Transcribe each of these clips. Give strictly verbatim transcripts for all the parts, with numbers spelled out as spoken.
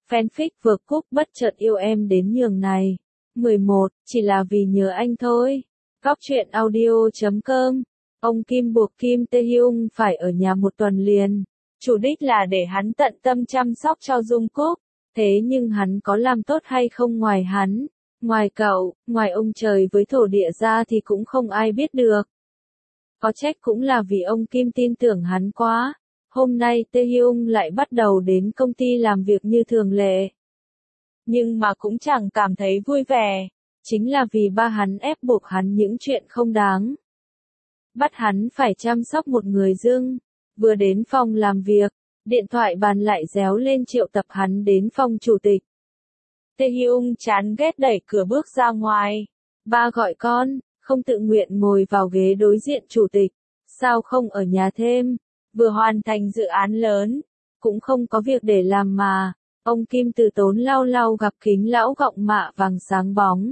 Fanfic vừa Cúc bất chợt yêu em đến nhường này. mười một, chỉ là vì nhớ anh thôi. Góc truyện audio chấm com. Ông Kim buộc Kim Tae Hyung phải ở nhà một tuần liền. Chủ đích là để hắn tận tâm chăm sóc cho Jungkook. Thế nhưng hắn có làm tốt hay không ngoài hắn, ngoài cậu, ngoài ông trời với thổ địa ra thì cũng không ai biết được. Có trách cũng là vì ông Kim tin tưởng hắn quá. Hôm nay Tae Hyung lại bắt đầu đến công ty làm việc như thường lệ. Nhưng mà cũng chẳng cảm thấy vui vẻ. Chính là vì ba hắn ép buộc hắn những chuyện không đáng. Bắt hắn phải chăm sóc một người dưng. Vừa đến phòng làm việc, điện thoại bàn lại réo lên triệu tập hắn đến phòng chủ tịch. Tae Hyung chán ghét đẩy cửa bước ra ngoài. Ba gọi con, không tự nguyện ngồi vào ghế đối diện chủ tịch. Sao không ở nhà thêm? Vừa hoàn thành dự án lớn, cũng không có việc để làm mà. Ông Kim từ tốn lau lau gặp kính lão gọng mạ vàng sáng bóng.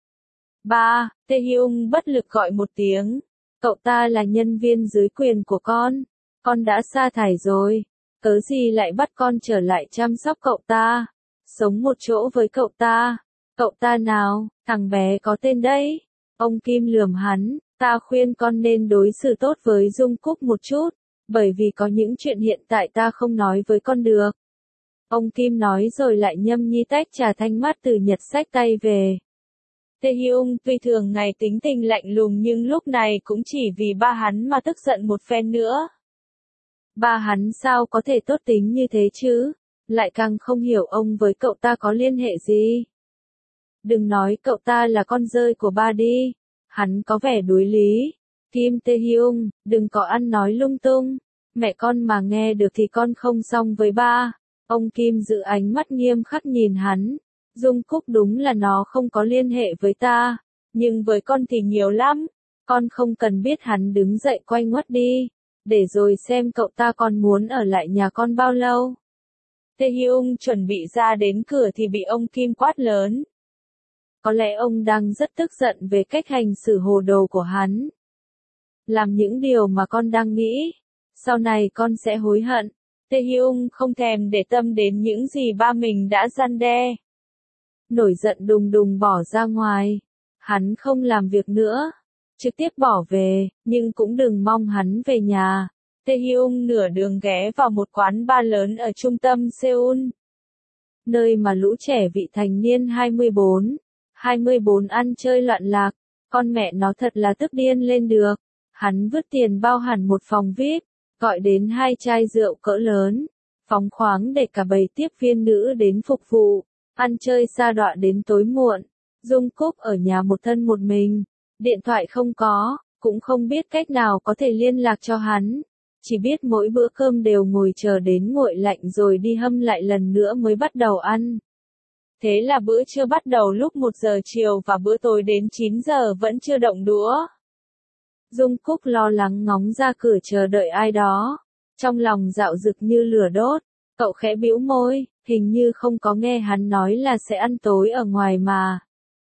Ba, Tae Hyung bất lực gọi một tiếng. Cậu ta là nhân viên dưới quyền của con. Con đã sa thải rồi. Cớ gì lại bắt con trở lại chăm sóc cậu ta? Sống một chỗ với cậu ta. Cậu ta nào, thằng bé có tên đấy. Ông Kim lườm hắn, ta khuyên con nên đối xử tốt với Jungkook một chút. Bởi vì có những chuyện hiện tại ta không nói với con được. Ông Kim nói rồi lại nhâm nhi tách trà thanh mát từ Nhật xách tay về. Tae Hyung tuy thường ngày tính tình lạnh lùng nhưng lúc này cũng chỉ vì ba hắn mà tức giận một phen nữa. Ba hắn sao có thể tốt tính như thế chứ? Lại càng không hiểu ông với cậu ta có liên hệ gì. Đừng nói cậu ta là con rơi của ba đi. Hắn có vẻ đuối lý. Kim Tae Hyung, đừng có ăn nói lung tung. Mẹ con mà nghe được thì con không xong với ba. Ông Kim giữ ánh mắt nghiêm khắc nhìn hắn. Jungkook đúng là nó không có liên hệ với ta. Nhưng với con thì nhiều lắm. Con không cần biết. Hắn đứng dậy quay ngoắt đi. Để rồi xem cậu ta còn muốn ở lại nhà con bao lâu. Tae Hyung chuẩn bị ra đến cửa thì bị ông Kim quát lớn. Có lẽ ông đang rất tức giận về cách hành xử hồ đồ của hắn. Làm những điều mà con đang nghĩ. Sau này con sẽ hối hận. Tae Hyung không thèm để tâm đến những gì ba mình đã răn đe. Nổi giận đùng đùng bỏ ra ngoài. Hắn không làm việc nữa. Trực tiếp bỏ về, nhưng cũng đừng mong hắn về nhà. Tae Hyung nửa đường ghé vào một quán bar lớn ở trung tâm Seoul. Nơi mà lũ trẻ vị thành niên hai mươi bốn, hai mươi bốn ăn chơi loạn lạc. Con mẹ nó thật là tức điên lên được. Hắn vứt tiền bao hẳn một phòng vi ai pi, gọi đến hai chai rượu cỡ lớn, phóng khoáng để cả bầy tiếp viên nữ đến phục vụ, ăn chơi sa đọa đến tối muộn. Jungkook ở nhà một thân một mình, điện thoại không có, cũng không biết cách nào có thể liên lạc cho hắn. Chỉ biết mỗi bữa cơm đều ngồi chờ đến nguội lạnh rồi đi hâm lại lần nữa mới bắt đầu ăn. Thế là bữa trưa bắt đầu lúc một giờ chiều và bữa tối đến chín giờ vẫn chưa động đũa. Jungkook lo lắng ngóng ra cửa chờ đợi ai đó. Trong lòng dạo dực như lửa đốt. Cậu khẽ bĩu môi, hình như không có nghe hắn nói là sẽ ăn tối ở ngoài mà.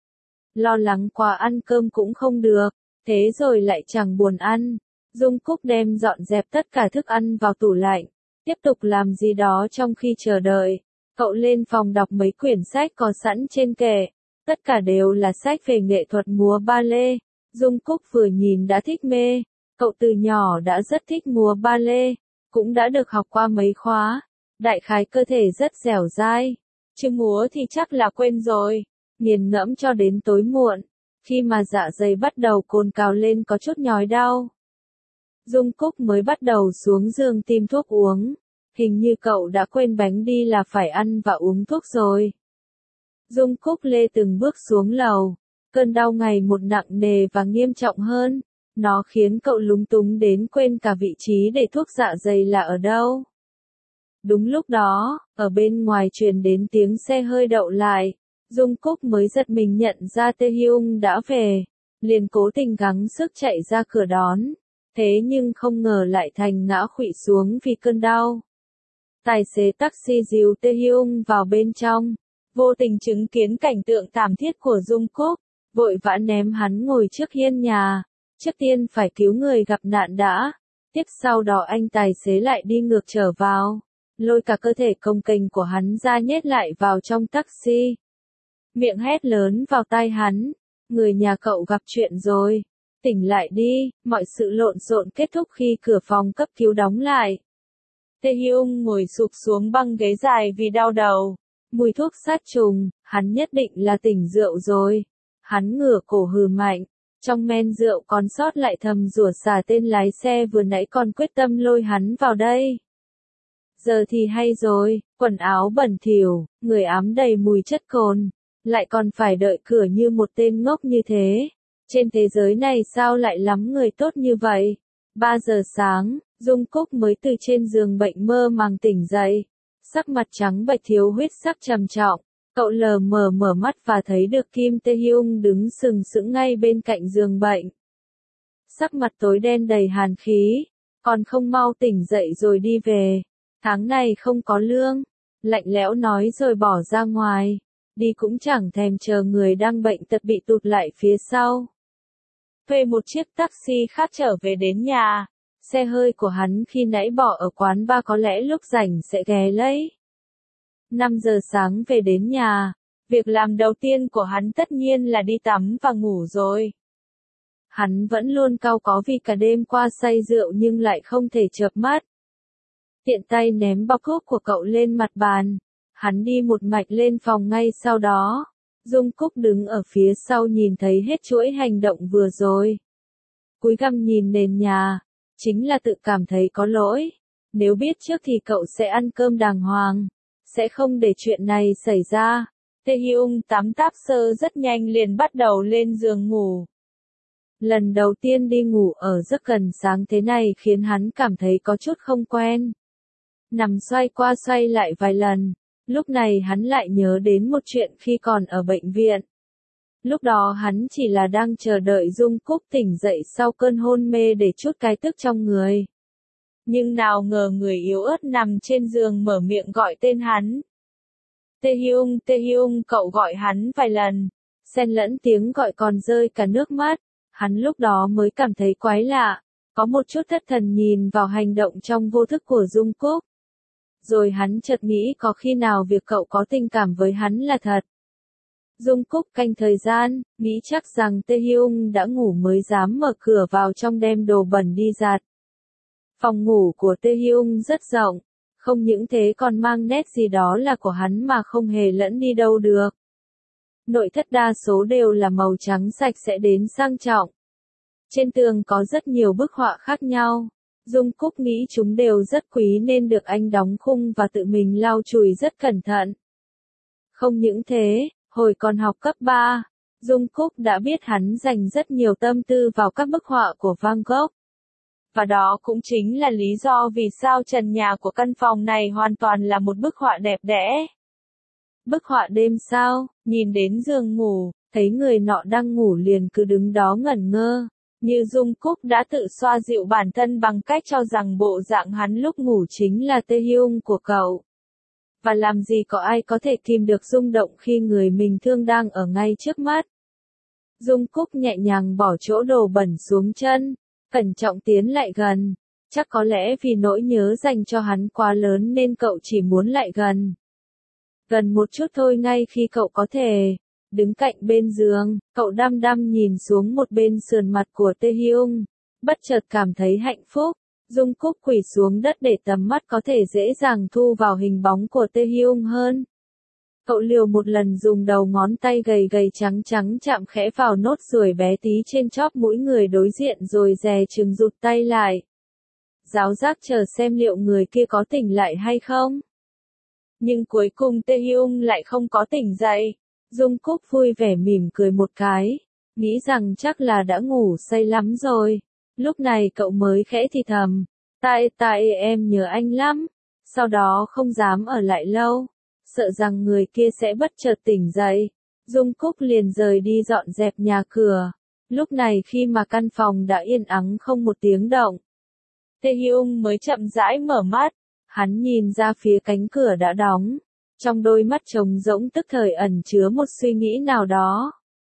Lo lắng quá ăn cơm cũng không được. Thế rồi lại chẳng buồn ăn. Jungkook đem dọn dẹp tất cả thức ăn vào tủ lạnh. Tiếp tục làm gì đó trong khi chờ đợi. Cậu lên phòng đọc mấy quyển sách có sẵn trên kệ. Tất cả đều là sách về nghệ thuật múa ballet. Jungkook vừa nhìn đã thích mê. Cậu từ nhỏ đã rất thích múa ballet. Cũng đã được học qua mấy khóa. Đại khái cơ thể rất dẻo dai. Chứ múa thì chắc là quên rồi. Nghiền ngẫm cho đến tối muộn. Khi mà dạ dày bắt đầu cồn cào lên có chút nhói đau. Jungkook mới bắt đầu xuống giường tìm thuốc uống. Hình như cậu đã quên bánh đi là phải ăn và uống thuốc rồi. Jungkook lê từng bước xuống lầu. Cơn đau ngày một nặng nề và nghiêm trọng hơn. Nó khiến cậu lúng túng đến quên cả vị trí để thuốc dạ dày là ở đâu. Đúng lúc đó, ở bên ngoài truyền đến tiếng xe hơi đậu lại. Jungkook mới giật mình nhận ra Tae Hyung đã về. Liền cố tình gắng sức chạy ra cửa đón. Thế nhưng không ngờ lại thành ngã khuỵu xuống vì cơn đau. Tài xế taxi dìu Tae Hyung vào bên trong. Vô tình chứng kiến cảnh tượng thảm thiết của Jungkook. Vội vã ném hắn ngồi trước hiên nhà. Trước tiên phải cứu người gặp nạn đã. Tiếp sau đó anh tài xế lại đi ngược trở vào. lôi cả cơ thể cồng kềnh của hắn ra nhét lại vào trong taxi. Miệng hét lớn vào tai hắn, người nhà cậu gặp chuyện rồi, tỉnh lại đi, mọi sự lộn xộn kết thúc khi cửa phòng cấp cứu đóng lại. Tae Hyung ngồi sụp xuống băng ghế dài vì đau đầu. Mùi thuốc sát trùng, hắn nhất định là tỉnh rượu rồi. Hắn ngửa cổ hừ mạnh, trong men rượu còn sót lại thầm rủa xả tên lái xe vừa nãy còn quyết tâm lôi hắn vào đây. Giờ thì hay rồi, quần áo bẩn thỉu, người ám đầy mùi chất cồn, lại còn phải đợi cửa như một tên ngốc như thế. Trên thế giới này sao lại lắm người tốt như vậy? Ba giờ sáng, Dung Cúc mới từ trên giường bệnh mơ màng tỉnh dậy. Sắc mặt trắng bệch thiếu huyết sắc trầm trọng. Cậu lờ mờ mở mắt và thấy được Kim Tae Hyung đứng sừng sững ngay bên cạnh giường bệnh. Sắc mặt tối đen đầy hàn khí. Còn không mau tỉnh dậy rồi đi về. Tháng này không có lương. Lạnh lẽo nói rồi bỏ ra ngoài. Đi cũng chẳng thèm chờ người đang bệnh tật bị tụt lại phía sau. Thuê một chiếc taxi khác trở về đến nhà. Xe hơi của hắn khi nãy bỏ ở quán bar có lẽ lúc rảnh sẽ ghé lấy. năm giờ sáng về đến nhà. Việc làm đầu tiên của hắn tất nhiên là đi tắm và ngủ rồi. Hắn vẫn luôn cau có vì cả đêm qua say rượu nhưng lại không thể chợp mắt. Tiện tay ném bọc thuốc của cậu lên mặt bàn. Hắn đi một mạch lên phòng ngay sau đó. Dung Cúc đứng ở phía sau nhìn thấy hết chuỗi hành động vừa rồi. Cúi gằm nhìn nền nhà. Chính là tự cảm thấy có lỗi. Nếu biết trước thì cậu sẽ ăn cơm đàng hoàng. Sẽ không để chuyện này xảy ra. Tae Hyung tắm táp sơ rất nhanh liền bắt đầu lên giường ngủ. Lần đầu tiên đi ngủ ở giấc gần sáng thế này khiến hắn cảm thấy có chút không quen. Nằm xoay qua xoay lại vài lần. Lúc này hắn lại nhớ đến một chuyện khi còn ở bệnh viện. Lúc đó hắn chỉ là đang chờ đợi Dung Cúc tỉnh dậy sau cơn hôn mê để trút cái tức trong người. Nhưng nào ngờ người yếu ớt nằm trên giường mở miệng gọi tên hắn. Tae Hyung, Tae Hyung, cậu gọi hắn vài lần. Xen lẫn tiếng gọi còn rơi cả nước mắt. Hắn lúc đó mới cảm thấy quái lạ. Có một chút thất thần nhìn vào hành động trong vô thức của Dung Cúc. Rồi hắn chợt nghĩ có khi nào việc cậu có tình cảm với hắn là thật. Dung Cúc canh thời gian, nghĩ chắc rằng Tae Hyung đã ngủ mới dám mở cửa vào trong đem đồ bẩn đi giặt. Phòng ngủ của Tae Hyung rất rộng, không những thế còn mang nét gì đó là của hắn mà không hề lẫn đi đâu được. Nội thất đa số đều là màu trắng sạch sẽ đến sang trọng. Trên tường có rất nhiều bức họa khác nhau. Dung Cúc nghĩ chúng đều rất quý nên được anh đóng khung và tự mình lau chùi rất cẩn thận. Không những thế, hồi còn học cấp ba, Dung Cúc đã biết hắn dành rất nhiều tâm tư vào các bức họa của Van Gogh. Và đó cũng chính là lý do vì sao trần nhà của căn phòng này hoàn toàn là một bức họa đẹp đẽ. Bức họa đêm sao, nhìn đến giường ngủ, thấy người nọ đang ngủ liền cứ đứng đó ngẩn ngơ. Như Dung Cúc đã tự xoa dịu bản thân bằng cách cho rằng bộ dạng hắn lúc ngủ chính là Tae Hyung của cậu. Và làm gì có ai có thể kìm được rung động khi người mình thương đang ở ngay trước mắt. Dung Cúc nhẹ nhàng bỏ chỗ đồ bẩn xuống chân, cẩn trọng tiến lại gần. Chắc có lẽ vì nỗi nhớ dành cho hắn quá lớn nên cậu chỉ muốn lại gần. Gần một chút thôi ngay khi cậu có thể. Đứng cạnh bên giường, cậu đăm đăm nhìn xuống một bên sườn mặt của Tae Hyung, bất chợt cảm thấy hạnh phúc. Dung Cúc quỳ xuống đất để tầm mắt có thể dễ dàng thu vào hình bóng của Tae Hyung hơn. Cậu liều một lần dùng đầu ngón tay gầy gầy trắng trắng chạm khẽ vào nốt ruồi bé tí trên chóp mũi người đối diện rồi dè chừng rụt tay lại. Giáo giác chờ xem liệu người kia có tỉnh lại hay không. Nhưng cuối cùng Tae Hyung lại không có tỉnh dậy. Dung Cúc vui vẻ mỉm cười một cái, nghĩ rằng chắc là đã ngủ say lắm rồi. Lúc này cậu mới khẽ thì thầm, tại tại em nhớ anh lắm, sau đó không dám ở lại lâu, sợ rằng người kia sẽ bất chợt tỉnh dậy. Dung Cúc liền rời đi dọn dẹp nhà cửa. Lúc này khi mà căn phòng đã yên ắng không một tiếng động, Tae Hyung mới chậm rãi mở mắt, hắn nhìn ra phía cánh cửa đã đóng. Trong đôi mắt trống rỗng tức thời ẩn chứa một suy nghĩ nào đó.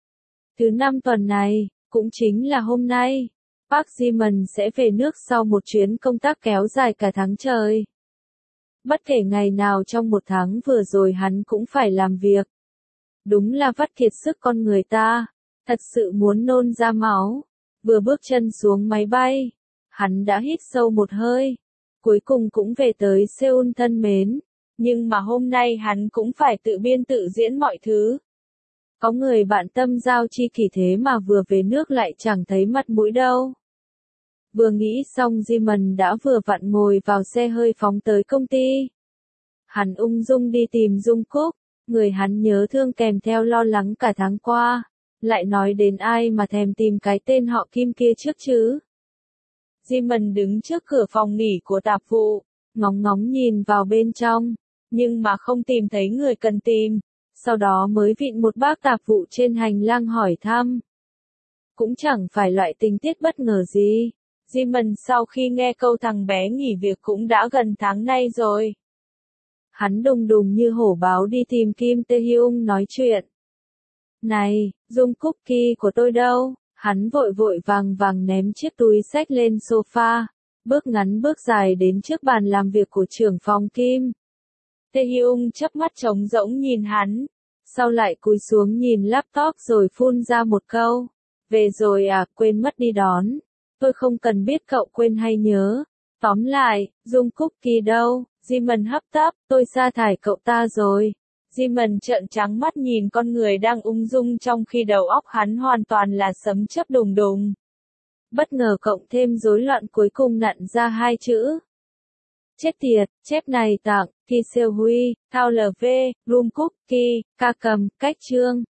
Thứ năm tuần này, cũng chính là hôm nay, Park Ji-min sẽ về nước sau một chuyến công tác kéo dài cả tháng trời. Bất kể ngày nào trong một tháng vừa rồi hắn cũng phải làm việc. Đúng là vắt kiệt sức con người ta, thật sự muốn nôn ra máu. Vừa bước chân xuống máy bay, hắn đã hít sâu một hơi. Cuối cùng cũng về tới Seoul thân mến. Nhưng mà hôm nay hắn cũng phải tự biên tự diễn mọi thứ. Có người bạn tâm giao chi kỷ thế mà vừa về nước lại chẳng thấy mặt mũi đâu. Vừa nghĩ xong Jimin đã vừa vặn ngồi vào xe hơi phóng tới công ty. Hắn ung dung đi tìm Jungkook, người hắn nhớ thương kèm theo lo lắng cả tháng qua. Lại nói đến ai mà thèm tìm cái tên họ Kim kia trước chứ. Jimin đứng trước cửa phòng nghỉ của tạp vụ, ngóng ngóng nhìn vào bên trong, nhưng mà không tìm thấy người cần tìm. Sau đó mới vịn một bác tạp vụ trên hành lang hỏi thăm. Cũng chẳng phải loại tình tiết bất ngờ gì. Jimin sau khi nghe câu thằng bé nghỉ việc cũng đã gần tháng nay rồi. Hắn đùng đùng như hổ báo đi tìm Kim Tae-hyung nói chuyện. Này, Jungkook Ki của tôi đâu? Hắn vội vội vàng vàng ném chiếc túi xách lên sofa, bước ngắn bước dài đến trước bàn làm việc của trưởng phòng Kim. Tae-hyung chớp mắt trống rỗng nhìn hắn, sau lại cúi xuống nhìn laptop rồi phun ra một câu. Về rồi à, quên mất đi đón. Tôi không cần biết cậu quên hay nhớ. Tóm lại, Jungkook Ki đâu? Jimin hấp tấp, tôi sa thải cậu ta rồi. Jimin trợn trắng mắt nhìn con người đang ung dung trong khi đầu óc hắn hoàn toàn là sấm chớp đùng đùng. Bất ngờ cộng thêm rối loạn cuối cùng nặn ra hai chữ. Chết tiệt, chép này tặng, Ki Seo Huy, Thao lờ vê, Jungkook Ki, ca cầm, cách chương.